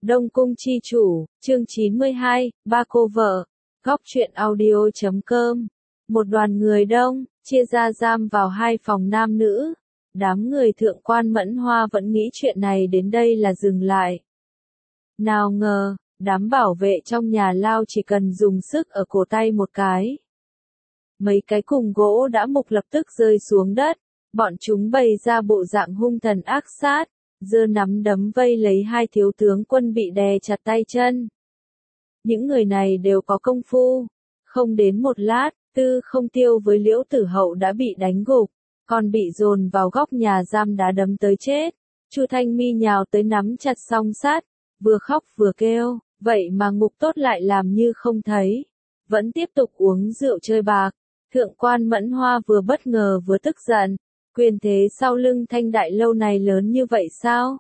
Đông Cung Chi Chủ, chương 92, Ba Cô Vợ, Góc truyện audio.com. Một đoàn người đông, chia ra giam vào hai phòng nam nữ. Đám người thượng quan Mẫn Hoa vẫn nghĩ chuyện này đến đây là dừng lại. Nào ngờ, đám bảo vệ trong nhà lao chỉ cần dùng sức ở cổ tay một cái. Mấy cái cùng gỗ đã mục lập tức rơi xuống đất, bọn chúng bày ra bộ dạng hung thần ác sát, giơ nắm đấm vây lấy hai thiếu tướng quân bị đè chặt tay chân. Những người này đều có công phu, không đến một lát, Tư Không Tiêu với Liễu Tử Hậu đã bị đánh gục, còn bị dồn vào góc nhà giam đá đấm tới chết. Chu Thanh Mi nhào tới nắm chặt song sắt, vừa khóc vừa kêu, vậy mà Ngục Tốt lại làm như không thấy, vẫn tiếp tục uống rượu chơi bạc. Thượng quan Mẫn Hoa vừa bất ngờ vừa tức giận, quyền thế sau lưng Thanh Đại Lâu này lớn như vậy sao?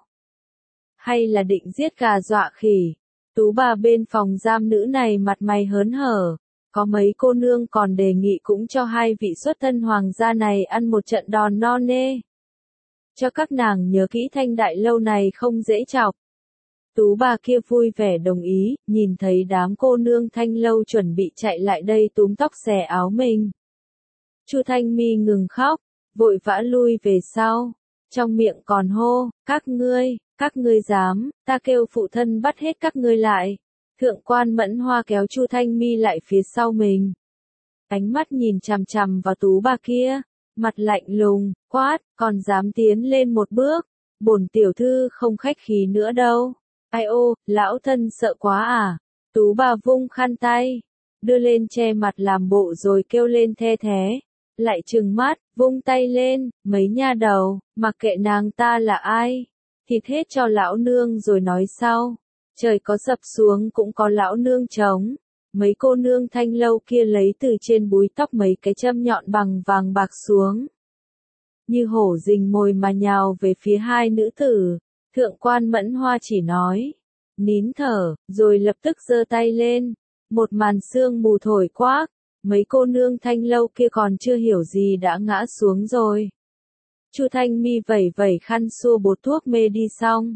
Hay là định giết gà dọa khỉ? Tú bà bên phòng giam nữ này mặt mày hớn hở, có mấy cô nương còn đề nghị cũng cho hai vị xuất thân hoàng gia này ăn một trận đòn no nê. Cho các nàng nhớ kỹ Thanh Đại Lâu này không dễ chọc. Tú bà kia vui vẻ đồng ý, nhìn thấy đám cô nương Thanh Lâu chuẩn bị chạy lại đây túm tóc xẻ áo mình. Chu Thanh Mi ngừng khóc, vội vã lui về sau, trong miệng còn hô, các ngươi dám, ta kêu phụ thân bắt hết các ngươi lại. Thượng quan Mẫn Hoa kéo Chu Thanh Mi lại phía sau mình. Ánh mắt nhìn chằm chằm vào tú bà kia, mặt lạnh lùng, quát, còn dám tiến lên một bước, bổn tiểu thư không khách khí nữa đâu. Ai ô, lão thân sợ quá à? Tú bà vung khăn tay, đưa lên che mặt làm bộ rồi kêu lên the thé. Lại trừng mắt, vung tay lên, mấy nha đầu, mặc kệ nàng ta là ai, thịt hết cho lão nương rồi nói sau. Trời có sập xuống cũng có lão nương chống. Mấy cô nương Thanh Lâu kia lấy từ trên búi tóc mấy cái châm nhọn bằng vàng bạc xuống. Như hổ rình mồi mà nhào về phía hai nữ tử. Thượng quan Mẫn Hoa chỉ nói, nín thở, rồi lập tức giơ tay lên. Một màn sương mù thổi quát. Mấy cô nương Thanh Lâu kia còn chưa hiểu gì đã ngã xuống rồi. Chu Thanh Mi vẩy vẩy khăn xua bột thuốc mê đi xong.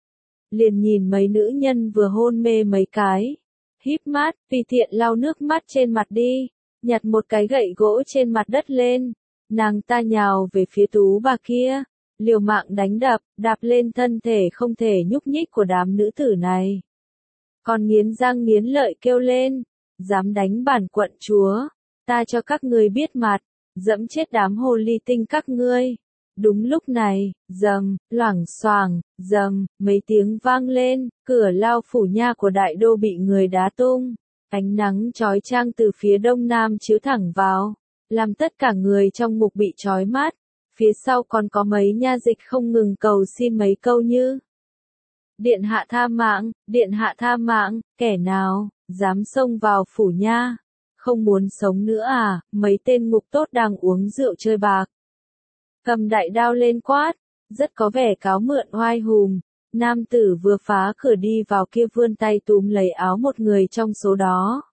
Liền nhìn mấy nữ nhân vừa hôn mê mấy cái. Híp mắt, tùy tiện lau nước mắt trên mặt đi. Nhặt một cái gậy gỗ trên mặt đất lên. Nàng ta nhào về phía tú bà kia. Liều mạng đánh đập, đạp lên thân thể không thể nhúc nhích của đám nữ tử này. Còn nghiến răng nghiến lợi kêu lên. Dám đánh bản quận chúa, ta cho các ngươi biết mặt, dẫm chết đám hồ ly tinh các ngươi. Đúng lúc này, rầm, loảng xoảng, rầm, mấy tiếng vang lên, cửa lao phủ nha của đại đô bị người đá tung. Ánh nắng chói chang từ phía đông nam chiếu thẳng vào, làm tất cả người trong ngục bị chói mắt. Phía sau còn có mấy nha dịch không ngừng cầu xin mấy câu như: Điện hạ tha mạng, điện hạ tha mạng, kẻ nào dám xông vào phủ nha, không muốn sống nữa à? Mấy tên Ngục Tốt đang uống rượu chơi bạc, cầm đại đao lên quát, rất có vẻ cáo mượn oai hùng. Nam tử vừa phá cửa đi vào kia vươn tay túm lấy áo một người trong số đó.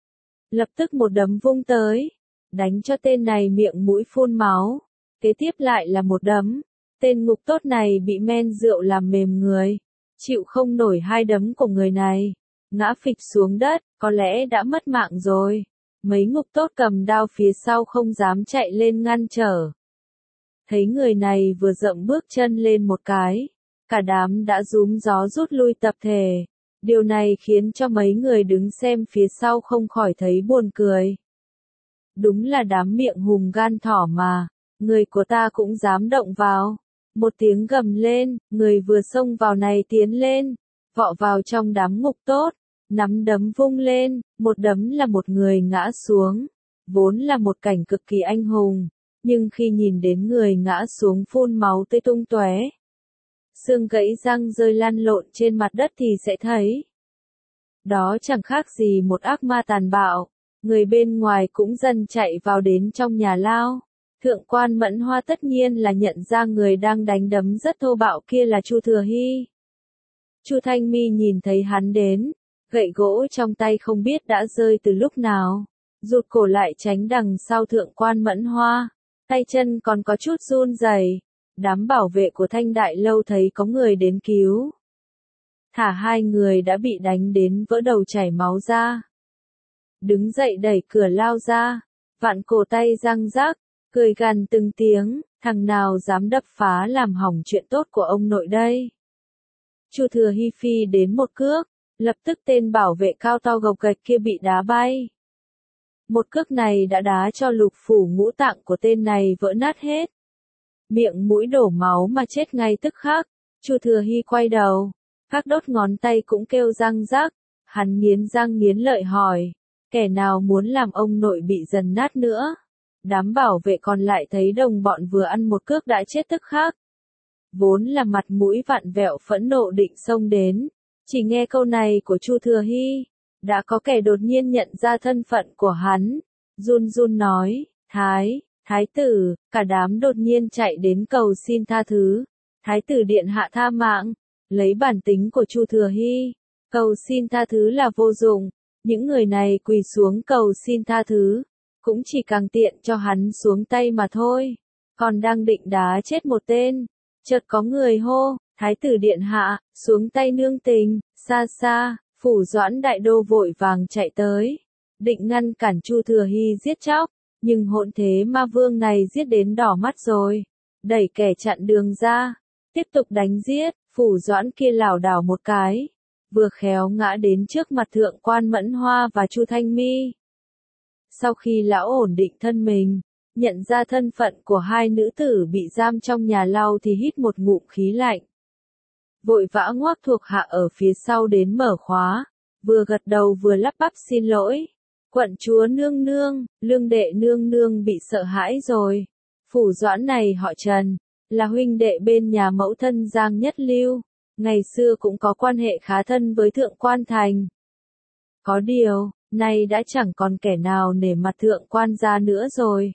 Lập tức một đấm vung tới, đánh cho tên này miệng mũi phun máu. Kế tiếp lại là một đấm, tên Ngục Tốt này bị men rượu làm mềm người, chịu không nổi hai đấm của người này. Ngã phịch xuống đất, có lẽ đã mất mạng rồi. Mấy Ngục Tốt cầm đao phía sau không dám chạy lên ngăn trở. Thấy người này vừa dậm bước chân lên một cái, cả đám đã rúm gió rút lui tập thể. Điều này khiến cho mấy người đứng xem phía sau không khỏi thấy buồn cười. Đúng là đám miệng hùm gan thỏ mà, người của ta cũng dám động vào. Một tiếng gầm lên, người vừa xông vào này tiến lên, vọ vào trong đám Ngục Tốt. Nắm đấm vung lên, một đấm là một người ngã xuống. Vốn là một cảnh cực kỳ anh hùng, nhưng khi nhìn đến người ngã xuống phun máu tươi tung tóe, xương gãy răng rơi lăn lộn trên mặt đất thì sẽ thấy. Đó chẳng khác gì một ác ma tàn bạo. Người bên ngoài cũng dần chạy vào đến trong nhà lao. Thượng quan Mẫn Hoa tất nhiên là nhận ra người đang đánh đấm rất thô bạo kia là Chu Thừa Hy. Chu Thanh Mi nhìn thấy hắn đến. Gậy gỗ trong tay không biết đã rơi từ lúc nào, rụt cổ lại tránh đằng sau thượng quan Mẫn Hoa, tay chân còn có chút run rẩy. Đám bảo vệ của Thanh Đại Lâu thấy có người đến cứu, thả hai người đã bị đánh đến vỡ đầu chảy máu ra. Đứng dậy đẩy cửa lao ra, vặn cổ tay răng rắc, cười gằn từng tiếng, thằng nào dám đập phá làm hỏng chuyện tốt của ông nội đây. Chu Thừa Hy phi đến một cước, lập tức tên bảo vệ cao to gộc gạch kia bị đá bay. Một cước này đã đá cho lục phủ ngũ tạng của tên này vỡ nát hết. Miệng mũi đổ máu mà chết ngay tức khắc. Chu Thừa Hy quay đầu, các đốt ngón tay cũng kêu răng rắc, hắn nghiến răng nghiến lợi hỏi, kẻ nào muốn làm ông nội bị dần nát nữa? Đám bảo vệ còn lại thấy đồng bọn vừa ăn một cước đã chết tức khắc. Vốn là mặt mũi vặn vẹo phẫn nộ định xông đến, chỉ nghe câu này của Chu Thừa Hy, đã có kẻ đột nhiên nhận ra thân phận của hắn, run run nói, Thái tử, cả đám đột nhiên chạy đến cầu xin tha thứ. Thái tử điện hạ tha mạng, lấy bản tính của Chu Thừa Hy, cầu xin tha thứ là vô dụng, những người này quỳ xuống cầu xin tha thứ, cũng chỉ càng tiện cho hắn xuống tay mà thôi, còn đang định đá chết một tên, chợt có người hô, Thái tử điện hạ, xuống tay nương tình, xa xa, Phủ Doãn đại đô vội vàng chạy tới, định ngăn cản Chu Thừa Hy giết chóc, nhưng hỗn thế ma vương này giết đến đỏ mắt rồi, đẩy kẻ chặn đường ra. Tiếp tục đánh giết, Phủ Doãn kia lảo đảo một cái, vừa khéo ngã đến trước mặt Thượng quan Mẫn Hoa và Chu Thanh Mi. Sau khi lão ổn định thân mình, nhận ra thân phận của hai nữ tử bị giam trong nhà lao thì hít một ngụm khí lạnh. Vội vã ngoác thuộc hạ ở phía sau đến mở khóa, vừa gật đầu vừa lắp bắp xin lỗi. Quận chúa nương nương, lương đệ nương nương bị sợ hãi rồi. Phủ Doãn này họ Trần, là huynh đệ bên nhà mẫu thân Giang Nhất Lưu, ngày xưa cũng có quan hệ khá thân với Thượng quan Thành. Có điều, nay đã chẳng còn kẻ nào nể mặt Thượng quan gia nữa rồi.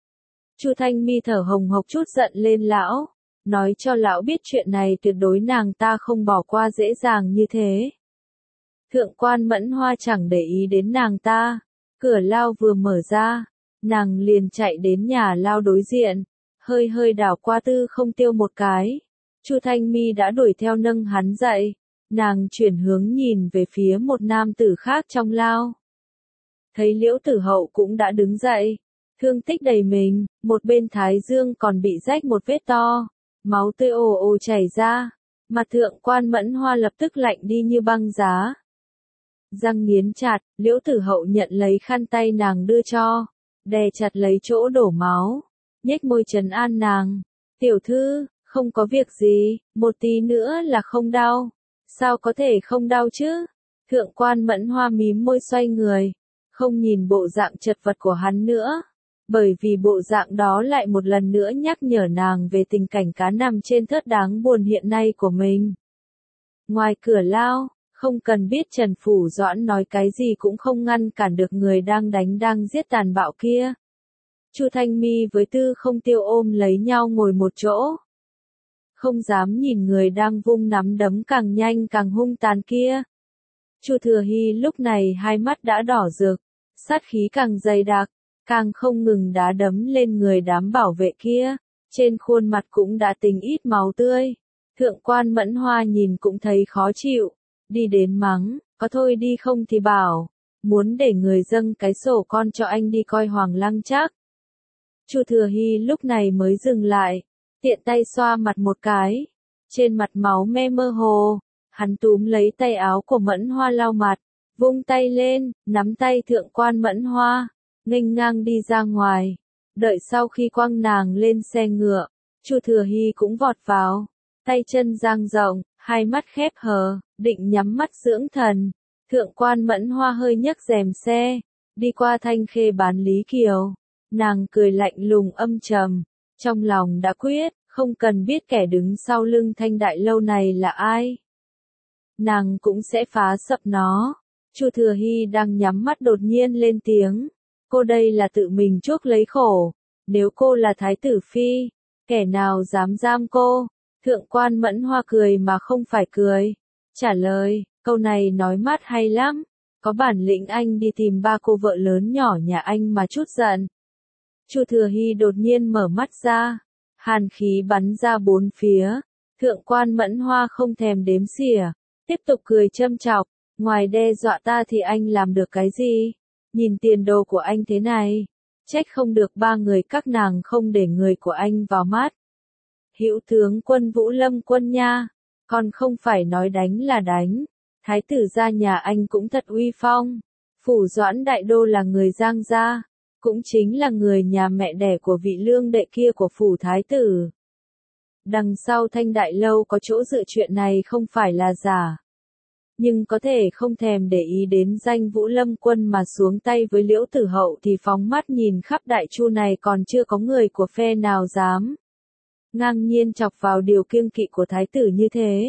Chu Thanh Mi thở hồng hộc chút giận lên lão, nói cho lão biết chuyện này tuyệt đối nàng ta không bỏ qua dễ dàng như thế. Thượng quan Mẫn Hoa chẳng để ý đến nàng ta, cửa lao vừa mở ra, nàng liền chạy đến nhà lao đối diện. Hơi đảo qua Tư Không Tiêu một cái, Chu Thanh Mi đã đuổi theo nâng hắn dậy, nàng chuyển hướng nhìn về phía một nam tử khác trong lao. Thấy Liễu Tử Hậu cũng đã đứng dậy, thương tích đầy mình, một bên thái dương còn bị rách một vết to, máu tươi ồ ồ chảy ra, mặt Thượng quan Mẫn Hoa lập tức lạnh đi như băng giá. Răng nghiến chặt, Liễu Tử Hậu nhận lấy khăn tay nàng đưa cho, đè chặt lấy chỗ đổ máu. Nhếch môi trấn an nàng, tiểu thư, không có việc gì, một tí nữa là không đau, sao có thể không đau chứ? Thượng quan Mẫn Hoa mím môi xoay người, không nhìn bộ dạng chật vật của hắn nữa, bởi vì bộ dạng đó lại một lần nữa nhắc nhở nàng về tình cảnh cá nằm trên thớt đáng buồn hiện nay của mình. Ngoài cửa lao, không cần biết Trần Phủ Doãn nói cái gì cũng không ngăn cản được người đang đánh đang giết tàn bạo kia. Chu Thanh Mi với Tư Không Tiêu ôm lấy nhau ngồi một chỗ. Không dám nhìn người đang vung nắm đấm càng nhanh càng hung tàn kia. Chu Thừa Hy lúc này hai mắt đã đỏ rực, sát khí càng dày đặc, càng không ngừng đá đấm lên người đám bảo vệ kia, trên khuôn mặt cũng đã tình ít máu tươi. Thượng quan Mẫn Hoa nhìn cũng thấy khó chịu, đi đến mắng, có thôi đi không thì bảo, muốn để người dâng cái sổ con cho anh đi coi Hoàng Lăng chắc. Chu Thừa Hy lúc này mới dừng lại, tiện tay xoa mặt một cái, trên mặt máu me mơ hồ, hắn túm lấy tay áo của Mẫn Hoa lau mặt, vung tay lên, nắm tay Thượng quan Mẫn Hoa, nghênh ngang đi ra ngoài. Đợi sau khi quăng nàng lên xe ngựa, Chu Thừa Hy cũng vọt vào, tay chân dang rộng, hai mắt khép hờ, định nhắm mắt dưỡng thần. Thượng quan Mẫn Hoa hơi nhấc rèm xe, đi qua Thanh Khê bán Lý Kiều. Nàng cười lạnh lùng âm trầm, trong lòng đã quyết, không cần biết kẻ đứng sau lưng Thanh Đại Lâu này là ai. Nàng cũng sẽ phá sập nó. Chu Thừa Hy đang nhắm mắt đột nhiên lên tiếng. Cô đây là tự mình chuốc lấy khổ. Nếu cô là Thái tử Phi, kẻ nào dám giam cô? Thượng quan Mẫn Hoa cười mà không phải cười. Trả lời, câu này nói mát hay lắm. Có bản lĩnh anh đi tìm ba cô vợ lớn nhỏ nhà anh mà chút giận. Chu Thừa Hy đột nhiên mở mắt ra, hàn khí bắn ra bốn phía, Thượng quan Mẫn Hoa không thèm đếm xỉa, tiếp tục cười châm chọc, ngoài đe dọa ta thì anh làm được cái gì? Nhìn tiền đồ của anh thế này, trách không được ba người các nàng không để người của anh vào mắt. Hữu tướng quân Vũ Lâm Quân nha, còn không phải nói đánh là đánh, thái tử gia nhà anh cũng thật uy phong. Phủ Doãn Đại Đô là người Giang gia, cũng chính là người nhà mẹ đẻ của vị lương đệ kia của phủ thái tử. Đằng sau Thanh Đại Lâu có chỗ dựa chuyện này không phải là giả. Nhưng có thể không thèm để ý đến danh Vũ Lâm Quân mà xuống tay với Liễu Tử Hậu thì phóng mắt nhìn khắp Đại Chu này còn chưa có người của phe nào dám ngang nhiên chọc vào điều kiêng kỵ của thái tử như thế.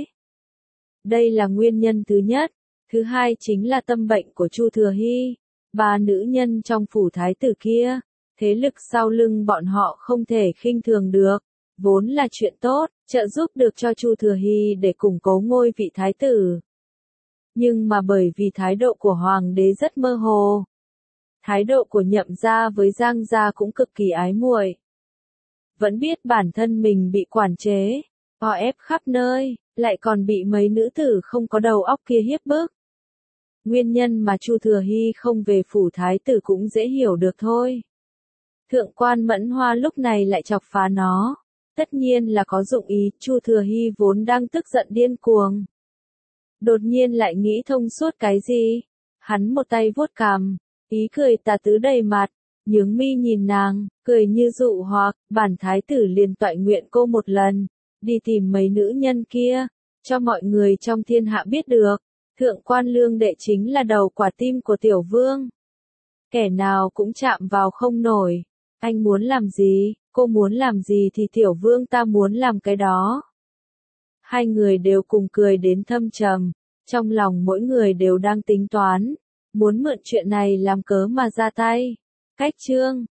Đây là nguyên nhân thứ nhất. Thứ hai chính là tâm bệnh của Chu Thừa Hy. Ba nữ nhân trong phủ thái tử kia, thế lực sau lưng bọn họ không thể khinh thường được. Vốn là chuyện tốt, trợ giúp được cho Chu Thừa Hy để củng cố ngôi vị thái tử. Nhưng mà bởi vì thái độ của hoàng đế rất mơ hồ. Thái độ của Nhậm gia với Giang gia cũng cực kỳ ái muội. Vẫn biết bản thân mình bị quản chế, o ép khắp nơi, lại còn bị mấy nữ tử không có đầu óc kia hiếp bức. Nguyên nhân mà Chu Thừa Hy không về phủ thái tử cũng dễ hiểu được thôi. Thượng quan Mẫn Hoa lúc này lại chọc phá nó. Tất nhiên là có dụng ý, Chu Thừa Hy vốn đang tức giận điên cuồng. Đột nhiên lại nghĩ thông suốt cái gì? Hắn một tay vuốt cằm, ý cười tà tứ đầy mặt, nhướng mi nhìn nàng, cười như dụ hoặc, bản thái tử liền toại nguyện cô một lần, đi tìm mấy nữ nhân kia, cho mọi người trong thiên hạ biết được, thượng quan lương đệ chính là đầu quả tim của tiểu vương. Kẻ nào cũng chạm vào không nổi, anh muốn làm gì, cô muốn làm gì thì tiểu vương ta muốn làm cái đó. Hai người đều cùng cười đến thâm trầm, trong lòng mỗi người đều đang tính toán, muốn mượn chuyện này làm cớ mà ra tay. Cách chương